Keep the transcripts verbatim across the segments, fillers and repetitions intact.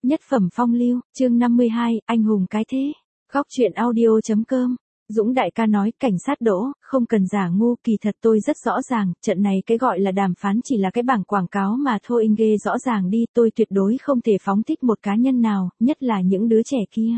Nhất phẩm phong lưu, chương năm mươi hai, anh hùng cái thế. Góc truyện audio chấm com. Dũng đại ca nói, cảnh sát Đỗ, không cần giả ngu, kỳ thật tôi rất rõ ràng, trận này cái gọi là đàm phán chỉ là cái bảng quảng cáo mà thôi, anh ghê rõ ràng đi, tôi tuyệt đối không thể phóng thích một cá nhân nào, nhất là những đứa trẻ kia.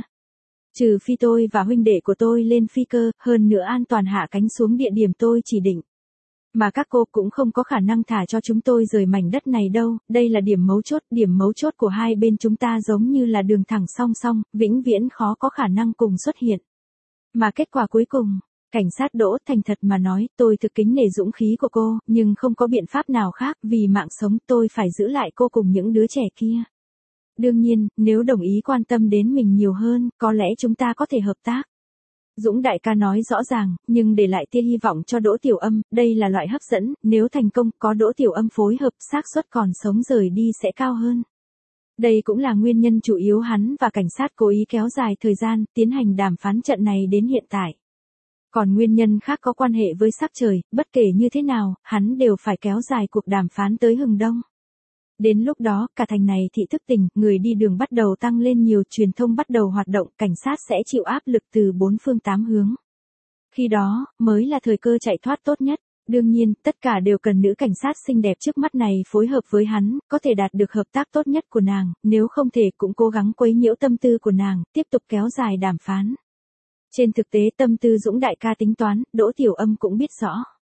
Trừ phi tôi và huynh đệ của tôi lên phi cơ, hơn nữa an toàn hạ cánh xuống địa điểm tôi chỉ định. Mà các cô cũng không có khả năng thả cho chúng tôi rời mảnh đất này đâu, đây là điểm mấu chốt, điểm mấu chốt của hai bên chúng ta giống như là đường thẳng song song, vĩnh viễn khó có khả năng cùng xuất hiện. Mà kết quả cuối cùng, cảnh sát Đỗ thành thật mà nói, tôi thực kính nể dũng khí của cô, nhưng không có biện pháp nào khác, vì mạng sống tôi phải giữ lại cô cùng những đứa trẻ kia. Đương nhiên, nếu đồng ý quan tâm đến mình nhiều hơn, có lẽ chúng ta có thể hợp tác. Dũng đại ca nói rõ ràng, nhưng để lại tia hy vọng cho Đỗ Tiểu Âm, đây là loại hấp dẫn, nếu thành công có Đỗ Tiểu Âm phối hợp, xác suất còn sống rời đi sẽ cao hơn. Đây cũng là nguyên nhân chủ yếu hắn và cảnh sát cố ý kéo dài thời gian, tiến hành đàm phán trận này đến hiện tại. Còn nguyên nhân khác có quan hệ với sắc trời, bất kể như thế nào, hắn đều phải kéo dài cuộc đàm phán tới hừng đông. Đến lúc đó, cả thành này thị thức tỉnh, người đi đường bắt đầu tăng lên nhiều, truyền thông bắt đầu hoạt động, cảnh sát sẽ chịu áp lực từ bốn phương tám hướng. Khi đó, mới là thời cơ chạy thoát tốt nhất. Đương nhiên, tất cả đều cần nữ cảnh sát xinh đẹp trước mắt này phối hợp với hắn, có thể đạt được hợp tác tốt nhất của nàng, nếu không thể cũng cố gắng quấy nhiễu tâm tư của nàng, tiếp tục kéo dài đàm phán. Trên thực tế tâm tư Dũng đại ca tính toán, Đỗ Tiểu Âm cũng biết rõ.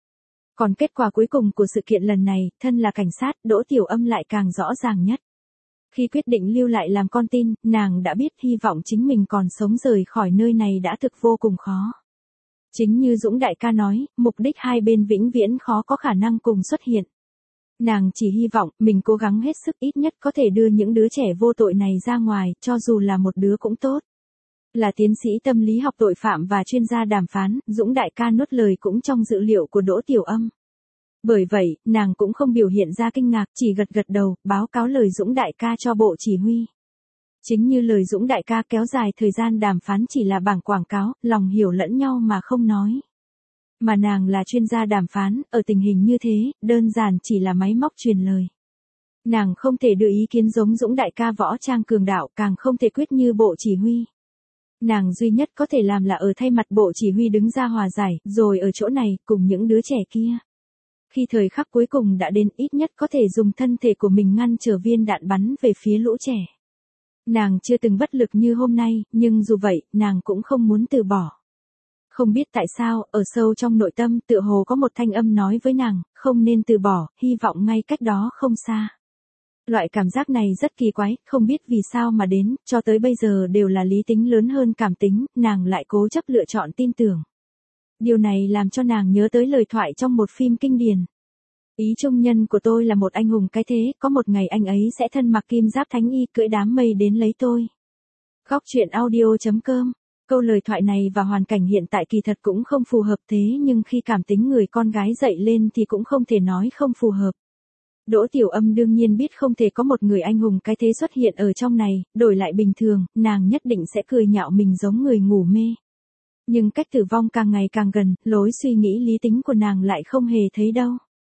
Còn kết quả cuối cùng của sự kiện lần này, thân là cảnh sát, Đỗ Tiểu Âm lại càng rõ ràng nhất. Khi quyết định lưu lại làm con tin, nàng đã biết hy vọng chính mình còn sống rời khỏi nơi này đã thực vô cùng khó. Chính như Dũng đại ca nói, mục đích hai bên vĩnh viễn khó có khả năng cùng xuất hiện. Nàng chỉ hy vọng mình cố gắng hết sức ít nhất có thể đưa những đứa trẻ vô tội này ra ngoài, cho dù là một đứa cũng tốt. Là tiến sĩ tâm lý học tội phạm và chuyên gia đàm phán, Dũng đại ca nuốt lời cũng trong dữ liệu của Đỗ Tiểu Âm. Bởi vậy, nàng cũng không biểu hiện ra kinh ngạc, chỉ gật gật đầu, báo cáo lời Dũng đại ca cho bộ chỉ huy. Chính như lời Dũng đại ca, kéo dài thời gian đàm phán chỉ là bảng quảng cáo, lòng hiểu lẫn nhau mà không nói. Mà nàng là chuyên gia đàm phán, ở tình hình như thế, đơn giản chỉ là máy móc truyền lời. Nàng không thể đưa ý kiến giống Dũng đại ca võ trang cường đạo, càng không thể quyết như bộ chỉ huy. Nàng duy nhất có thể làm là ở thay mặt bộ chỉ huy đứng ra hòa giải, rồi ở chỗ này, cùng những đứa trẻ kia. Khi thời khắc cuối cùng đã đến, ít nhất có thể dùng thân thể của mình ngăn trở viên đạn bắn về phía lũ trẻ. Nàng chưa từng bất lực như hôm nay, nhưng dù vậy, nàng cũng không muốn từ bỏ. Không biết tại sao, ở sâu trong nội tâm, tựa hồ có một thanh âm nói với nàng, không nên từ bỏ, hy vọng ngay cách đó không xa. Loại cảm giác này rất kỳ quái, không biết vì sao mà đến, cho tới bây giờ đều là lý tính lớn hơn cảm tính, nàng lại cố chấp lựa chọn tin tưởng. Điều này làm cho nàng nhớ tới lời thoại trong một phim kinh điển. Ý trung nhân của tôi là một anh hùng cái thế, có một ngày anh ấy sẽ thân mặc kim giáp thánh y cưỡi đám mây đến lấy tôi. Góc truyện audio chấm com. Câu lời thoại này và hoàn cảnh hiện tại kỳ thật cũng không phù hợp, thế nhưng khi cảm tính người con gái dậy lên thì cũng không thể nói không phù hợp. Đỗ Tiểu Âm đương nhiên biết không thể có một người anh hùng cái thế xuất hiện ở trong này, đổi lại bình thường, nàng nhất định sẽ cười nhạo mình giống người ngủ mê. Nhưng cách tử vong càng ngày càng gần, lối suy nghĩ lý tính của nàng lại không hề thấy đâu.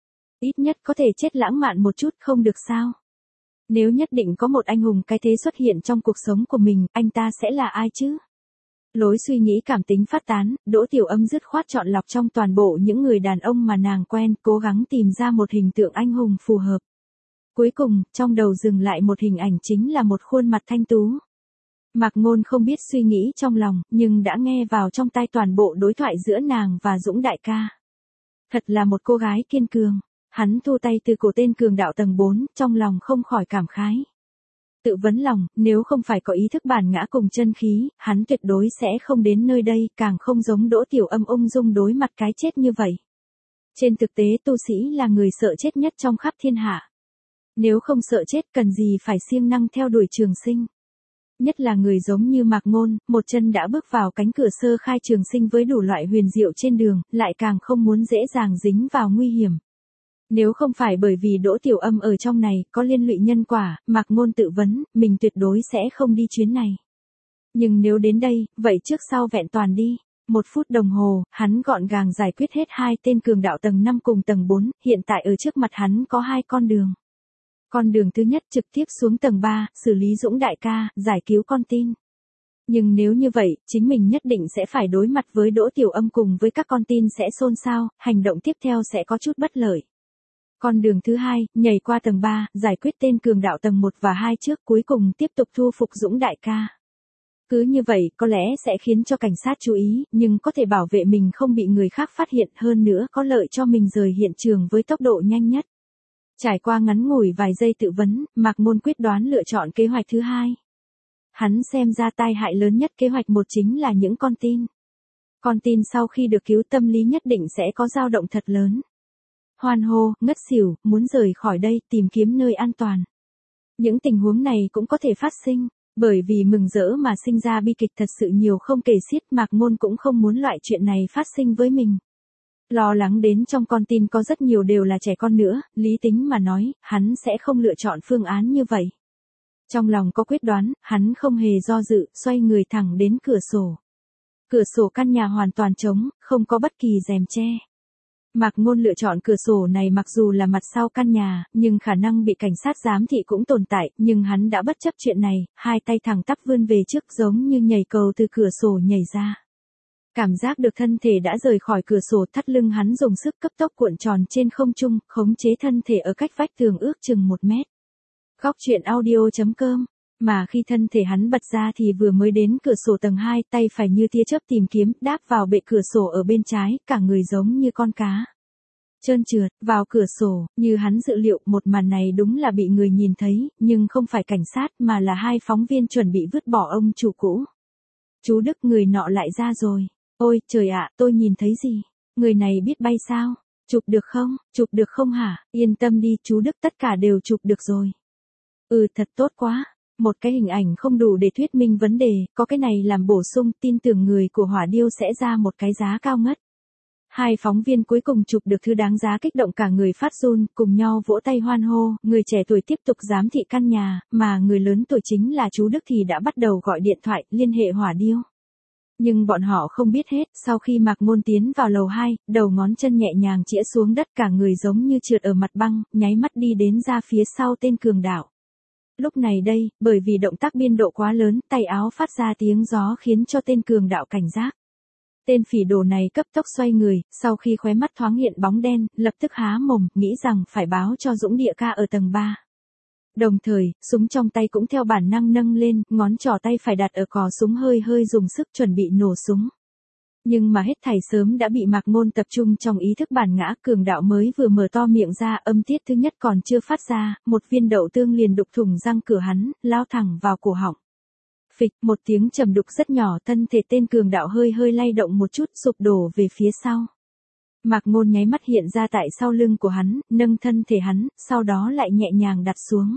Ít nhất có thể chết lãng mạn một chút không được sao? Nếu nhất định có một anh hùng cái thế xuất hiện trong cuộc sống của mình, anh ta sẽ là ai chứ? Lối suy nghĩ cảm tính phát tán, Đỗ Tiểu Âm dứt khoát chọn lọc trong toàn bộ những người đàn ông mà nàng quen, cố gắng tìm ra một hình tượng anh hùng phù hợp. Cuối cùng, trong đầu dừng lại một hình ảnh chính là một khuôn mặt thanh tú. Mạc Ngôn không biết suy nghĩ trong lòng, nhưng đã nghe vào trong tai toàn bộ đối thoại giữa nàng và Dũng đại ca. Thật là một cô gái kiên cường. Hắn thu tay từ cổ tên cường đạo tầng bốn, trong lòng không khỏi cảm khái. Tự vấn lòng, nếu không phải có ý thức bản ngã cùng chân khí, hắn tuyệt đối sẽ không đến nơi đây, càng không giống Đỗ Tiểu Âm ung dung đối mặt cái chết như vậy. Trên thực tế tu sĩ là người sợ chết nhất trong khắp thiên hạ. Nếu không sợ chết cần gì phải siêng năng theo đuổi trường sinh. Nhất là người giống như Mạc Ngôn, một chân đã bước vào cánh cửa sơ khai trường sinh với đủ loại huyền diệu trên đường, lại càng không muốn dễ dàng dính vào nguy hiểm. Nếu không phải bởi vì Đỗ Tiểu Âm ở trong này, có liên lụy nhân quả, Mạc Ngôn tự vấn, mình tuyệt đối sẽ không đi chuyến này. Nhưng nếu đến đây, vậy trước sau vẹn toàn đi. Một phút đồng hồ, hắn gọn gàng giải quyết hết hai tên cường đạo tầng năm cùng tầng bốn, hiện tại ở trước mặt hắn có hai con đường. Con đường thứ nhất trực tiếp xuống tầng ba, xử lý Dũng đại ca, giải cứu con tin. Nhưng nếu như vậy, chính mình nhất định sẽ phải đối mặt với Đỗ Tiểu Âm cùng với các con tin sẽ xôn xao, hành động tiếp theo sẽ có chút bất lợi. Con đường thứ hai, nhảy qua tầng ba, giải quyết tên cường đạo tầng một và hai trước, cuối cùng tiếp tục thu phục Dũng đại ca. Cứ như vậy, có lẽ sẽ khiến cho cảnh sát chú ý, nhưng có thể bảo vệ mình không bị người khác phát hiện, hơn nữa có lợi cho mình rời hiện trường với tốc độ nhanh nhất. Trải qua ngắn ngủi vài giây tự vấn, Mạc Ngôn quyết đoán lựa chọn kế hoạch thứ hai. Hắn xem ra tai hại lớn nhất kế hoạch một chính là những con tin. Con tin sau khi được cứu tâm lý nhất định sẽ có dao động thật lớn. Hoan hô, ngất xỉu, muốn rời khỏi đây, tìm kiếm nơi an toàn. Những tình huống này cũng có thể phát sinh, bởi vì mừng rỡ mà sinh ra bi kịch thật sự nhiều không kể xiết. Mạc Ngôn cũng không muốn loại chuyện này phát sinh với mình. Lo lắng đến trong con tin có rất nhiều đều là trẻ con nữa, lý tính mà nói, hắn sẽ không lựa chọn phương án như vậy. Trong lòng có quyết đoán, hắn không hề do dự, xoay người thẳng đến cửa sổ. Cửa sổ căn nhà hoàn toàn trống, không có bất kỳ rèm che. Mạc Ngôn lựa chọn cửa sổ này mặc dù là mặt sau căn nhà, nhưng khả năng bị cảnh sát giám thị cũng tồn tại, nhưng hắn đã bất chấp chuyện này, hai tay thẳng tắp vươn về trước giống như nhảy cầu từ cửa sổ nhảy ra. Cảm giác được thân thể đã rời khỏi cửa sổ, thắt lưng hắn dùng sức cấp tốc cuộn tròn trên không trung, khống chế thân thể ở cách vách tường ước chừng một mét. Góc truyện audio chấm com. Mà khi thân thể hắn bật ra thì vừa mới đến cửa sổ tầng hai, tay phải như tia chớp tìm kiếm, đáp vào bệ cửa sổ ở bên trái, cả người giống như con cá. Trơn trượt, vào cửa sổ, như hắn dự liệu, một màn này đúng là bị người nhìn thấy, nhưng không phải cảnh sát mà là hai phóng viên chuẩn bị vứt bỏ ông chủ cũ. Chú Đức, người nọ lại ra rồi. Ôi, trời ạ, tôi nhìn thấy gì? Người này biết bay sao? Chụp được không? Chụp được không hả? Yên tâm đi, chú Đức, tất cả đều chụp được rồi. Ừ, thật tốt quá. Một cái hình ảnh không đủ để thuyết minh vấn đề, có cái này làm bổ sung, tin tưởng người của Hỏa Điêu sẽ ra một cái giá cao ngất. Hai phóng viên cuối cùng chụp được thứ đáng giá kích động cả người phát run, cùng nhau vỗ tay hoan hô, người trẻ tuổi tiếp tục giám thị căn nhà, mà người lớn tuổi chính là chú Đức thì đã bắt đầu gọi điện thoại, liên hệ Hỏa Điêu. Nhưng bọn họ không biết hết, sau khi Mạc Ngôn tiến vào lầu hai, đầu ngón chân nhẹ nhàng chĩa xuống đất, cả người giống như trượt ở mặt băng, nháy mắt đi đến ra phía sau tên cường đạo. Lúc này đây, bởi vì động tác biên độ quá lớn, tay áo phát ra tiếng gió khiến cho tên cường đạo cảnh giác. Tên phỉ đồ này cấp tốc xoay người, sau khi khóe mắt thoáng hiện bóng đen, lập tức há mồm, nghĩ rằng phải báo cho Dũng địa ca ở tầng ba. Đồng thời, súng trong tay cũng theo bản năng nâng lên, ngón trỏ tay phải đặt ở cò súng hơi hơi dùng sức chuẩn bị nổ súng. Nhưng mà hết thảy sớm đã bị Mạc Ngôn tập trung trong ý thức bản ngã, cường đạo mới vừa mở to miệng ra, âm tiết thứ nhất còn chưa phát ra, một viên đậu tương liền đục thủng răng cửa hắn, lao thẳng vào cổ họng. Phịch, một tiếng trầm đục rất nhỏ, thân thể tên cường đạo hơi hơi lay động một chút, sụp đổ về phía sau. Mạc Ngôn nháy mắt hiện ra tại sau lưng của hắn, nâng thân thể hắn, sau đó lại nhẹ nhàng đặt xuống.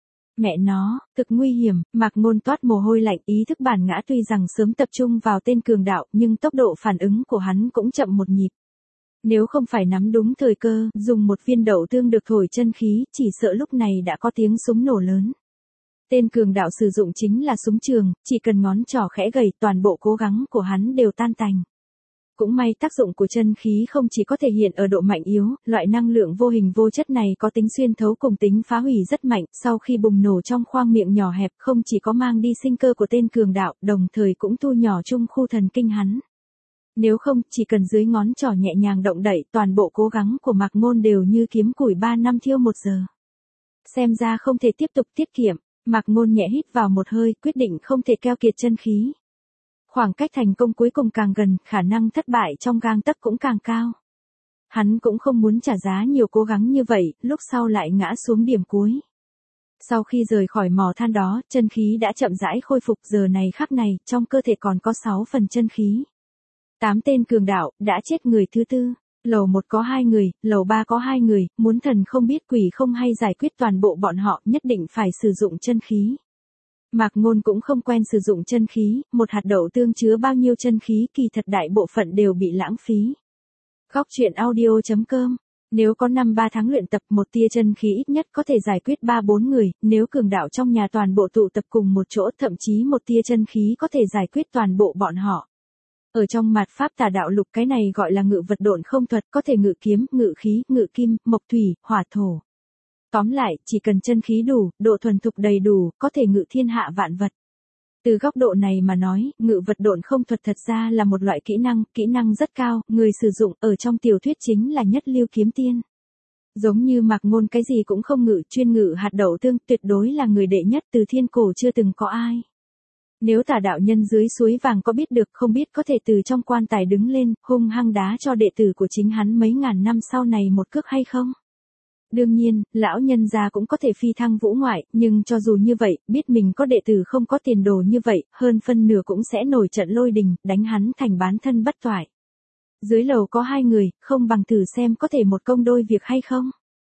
Mẹ nó, thực nguy hiểm. Mạc Ngôn toát mồ hôi lạnh, ý thức bản ngã tuy rằng sớm tập trung vào tên cường đạo, nhưng tốc độ phản ứng của hắn cũng chậm một nhịp. Nếu không phải nắm đúng thời cơ, dùng một viên đậu tương được thổi chân khí, chỉ sợ lúc này đã có tiếng súng nổ lớn. Tên cường đạo sử dụng chính là súng trường, chỉ cần ngón trỏ khẽ gầy, toàn bộ cố gắng của hắn đều tan tành. Cũng may tác dụng của chân khí không chỉ có thể hiện ở độ mạnh yếu, loại năng lượng vô hình vô chất này có tính xuyên thấu cùng tính phá hủy rất mạnh, sau khi bùng nổ trong khoang miệng nhỏ hẹp không chỉ có mang đi sinh cơ của tên cường đạo, đồng thời cũng thu nhỏ chung khu thần kinh hắn. Nếu không, chỉ cần dưới ngón trỏ nhẹ nhàng động đậy, toàn bộ cố gắng của Mạc Ngôn đều như kiếm củi ba năm thiêu một giờ. Xem ra không thể tiếp tục tiết kiệm, Mạc Ngôn nhẹ hít vào một hơi, quyết định không thể keo kiệt chân khí. Khoảng cách thành công cuối cùng càng gần, khả năng thất bại trong gang tấc cũng càng cao. Hắn cũng không muốn trả giá nhiều cố gắng như vậy, lúc sau lại ngã xuống điểm cuối. Sau khi rời khỏi mỏ than đó, chân khí đã chậm rãi khôi phục, giờ này khắc này, trong cơ thể còn có sáu phần chân khí. Tám tên cường đạo, đã chết người thứ tư. Lầu một có hai người, lầu ba có hai người, muốn thần không biết quỷ không hay giải quyết toàn bộ bọn họ, nhất định phải sử dụng chân khí. Mạc Ngôn cũng không quen sử dụng chân khí, một hạt đậu tương chứa bao nhiêu chân khí, kỳ thật đại bộ phận đều bị lãng phí. Góc truyện audio chấm com. Nếu có năm ba tháng luyện tập, một tia chân khí ít nhất có thể giải quyết ba bốn người, nếu cường đạo trong nhà toàn bộ tụ tập cùng một chỗ, thậm chí một tia chân khí có thể giải quyết toàn bộ bọn họ. Ở trong mạt pháp tà đạo lục, cái này gọi là ngự vật độn không thuật, có thể ngự kiếm, ngự khí, ngự kim, mộc thủy, hỏa thổ. Tóm lại, chỉ cần chân khí đủ, độ thuần thục đầy đủ, có thể ngự thiên hạ vạn vật. Từ góc độ này mà nói, ngự vật độn không thuật thật ra là một loại kỹ năng, kỹ năng rất cao, người sử dụng ở trong tiểu thuyết chính là nhất lưu kiếm tiên. Giống như Mạc Ngôn cái gì cũng không ngự, chuyên ngự hạt đậu tương, tuyệt đối là người đệ nhất, từ thiên cổ chưa từng có ai. Nếu Tả đạo nhân dưới suối vàng có biết được, không biết có thể từ trong quan tài đứng lên, hung hăng đá cho đệ tử của chính hắn mấy ngàn năm sau này một cước hay không? Đương nhiên, lão nhân gia cũng có thể phi thăng vũ ngoại, nhưng cho dù như vậy, biết mình có đệ tử không có tiền đồ như vậy, hơn phân nửa cũng sẽ nổi trận lôi đình, đánh hắn thành bán thân bất toại. Dưới lầu có hai người, không bằng thử xem có thể một công đôi việc hay không.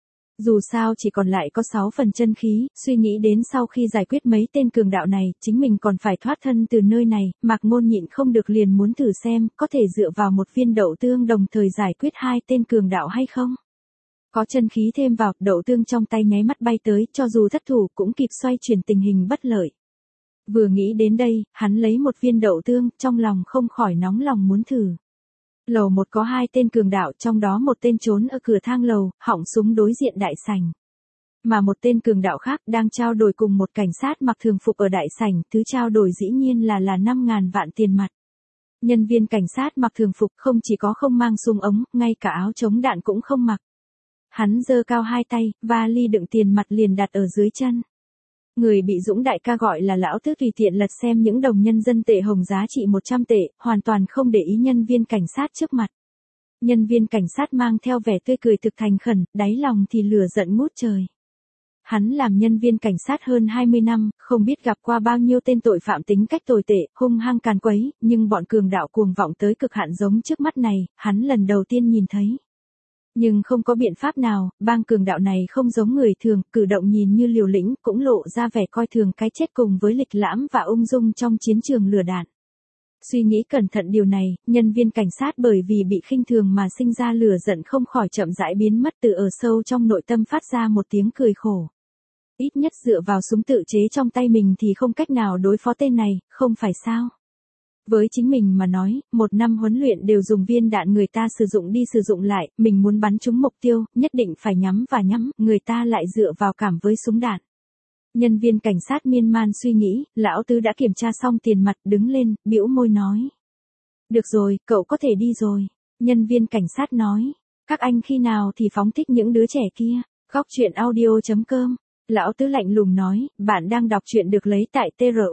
Dù sao chỉ còn lại có sáu phần chân khí, suy nghĩ đến sau khi giải quyết mấy tên cường đạo này, chính mình còn phải thoát thân từ nơi này, Mạc Ngôn nhịn không được liền muốn thử xem, có thể dựa vào một viên đậu tương đồng thời giải quyết hai tên cường đạo hay không. Có chân khí thêm vào, đậu tương trong tay nháy mắt bay tới, cho dù thất thủ cũng kịp xoay chuyển tình hình bất lợi. Vừa nghĩ đến đây, hắn lấy một viên đậu tương, trong lòng không khỏi nóng lòng muốn thử. Lầu một có hai tên cường đạo, trong đó một tên trốn ở cửa thang lầu, họng súng đối diện đại sảnh. Mà một tên cường đạo khác đang trao đổi cùng một cảnh sát mặc thường phục ở đại sảnh, thứ trao đổi dĩ nhiên là là năm ngàn vạn tiền mặt. Nhân viên cảnh sát mặc thường phục không chỉ có không mang súng ống, ngay cả áo chống đạn cũng không mặc. Hắn giơ cao hai tay, vali đựng tiền mặt liền đặt ở dưới chân. Người bị Dũng đại ca gọi là lão tứ tùy tiện lật xem những đồng nhân dân tệ hồng giá trị một trăm tệ, hoàn toàn không để ý nhân viên cảnh sát trước mặt. Nhân viên cảnh sát mang theo vẻ tươi cười thực thành khẩn, đáy lòng thì lửa giận ngút trời. Hắn làm nhân viên cảnh sát hơn hai mươi năm, không biết gặp qua bao nhiêu tên tội phạm tính cách tồi tệ, hung hăng càn quấy, nhưng bọn cường đạo cuồng vọng tới cực hạn giống trước mắt này, hắn lần đầu tiên nhìn thấy. Nhưng không có biện pháp nào, bang cường đạo này không giống người thường, cử động nhìn như liều lĩnh, cũng lộ ra vẻ coi thường cái chết cùng với lịch lãm và ung dung trong chiến trường lửa đạn. Suy nghĩ cẩn thận điều này, nhân viên cảnh sát bởi vì bị khinh thường mà sinh ra lửa giận không khỏi chậm rãi biến mất, từ ở sâu trong nội tâm phát ra một tiếng cười khổ. Ít nhất dựa vào súng tự chế trong tay mình thì không cách nào đối phó tên này, không phải sao? Với chính mình mà nói, một năm huấn luyện đều dùng viên đạn người ta sử dụng đi sử dụng lại, mình muốn bắn trúng mục tiêu, nhất định phải nhắm và nhắm, người ta lại dựa vào cảm với súng đạn. Nhân viên cảnh sát miên man suy nghĩ, lão tứ đã kiểm tra xong tiền mặt, đứng lên, bĩu môi nói. Được rồi, cậu có thể đi rồi. Nhân viên cảnh sát nói, các anh khi nào thì phóng thích những đứa trẻ kia, góc truyện audio chấm com. Lão tứ lạnh lùng nói, bạn đang đọc truyện được lấy tại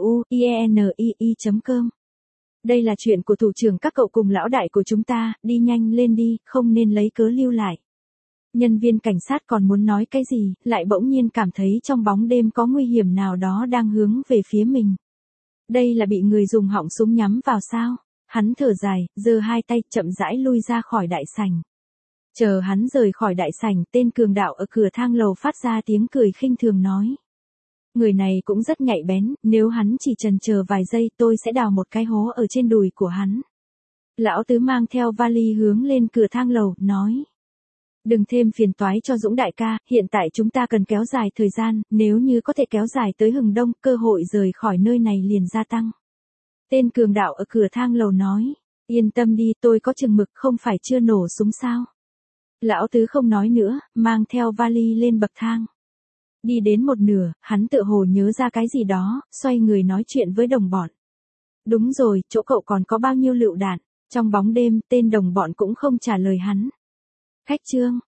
truyenii chấm com. Đây là chuyện của thủ trưởng các cậu cùng lão đại của chúng ta, đi nhanh lên đi, không nên lấy cớ lưu lại. Nhân viên cảnh sát còn muốn nói cái gì, lại bỗng nhiên cảm thấy trong bóng đêm có nguy hiểm nào đó đang hướng về phía mình. Đây là bị người dùng họng súng nhắm vào sao? Hắn thở dài, giơ hai tay, chậm rãi lui ra khỏi đại sảnh. Chờ hắn rời khỏi đại sảnh, tên cường đạo ở cửa thang lầu phát ra tiếng cười khinh thường nói. Người này cũng rất nhạy bén, nếu hắn chỉ chần chờ vài giây tôi sẽ đào một cái hố ở trên đùi của hắn. Lão tứ mang theo vali hướng lên cửa thang lầu, nói. Đừng thêm phiền toái cho Dũng đại ca, hiện tại chúng ta cần kéo dài thời gian, nếu như có thể kéo dài tới hừng đông, cơ hội rời khỏi nơi này liền gia tăng. Tên cường đạo ở cửa thang lầu nói. Yên tâm đi, tôi có chừng mực, không phải chưa nổ súng sao. Lão tứ không nói nữa, mang theo vali lên bậc thang. Đi đến một nửa, hắn tự hồ nhớ ra cái gì đó, xoay người nói chuyện với đồng bọn. Đúng rồi, chỗ cậu còn có bao nhiêu lựu đạn? Trong bóng đêm, tên đồng bọn cũng không trả lời hắn. Khách Trương,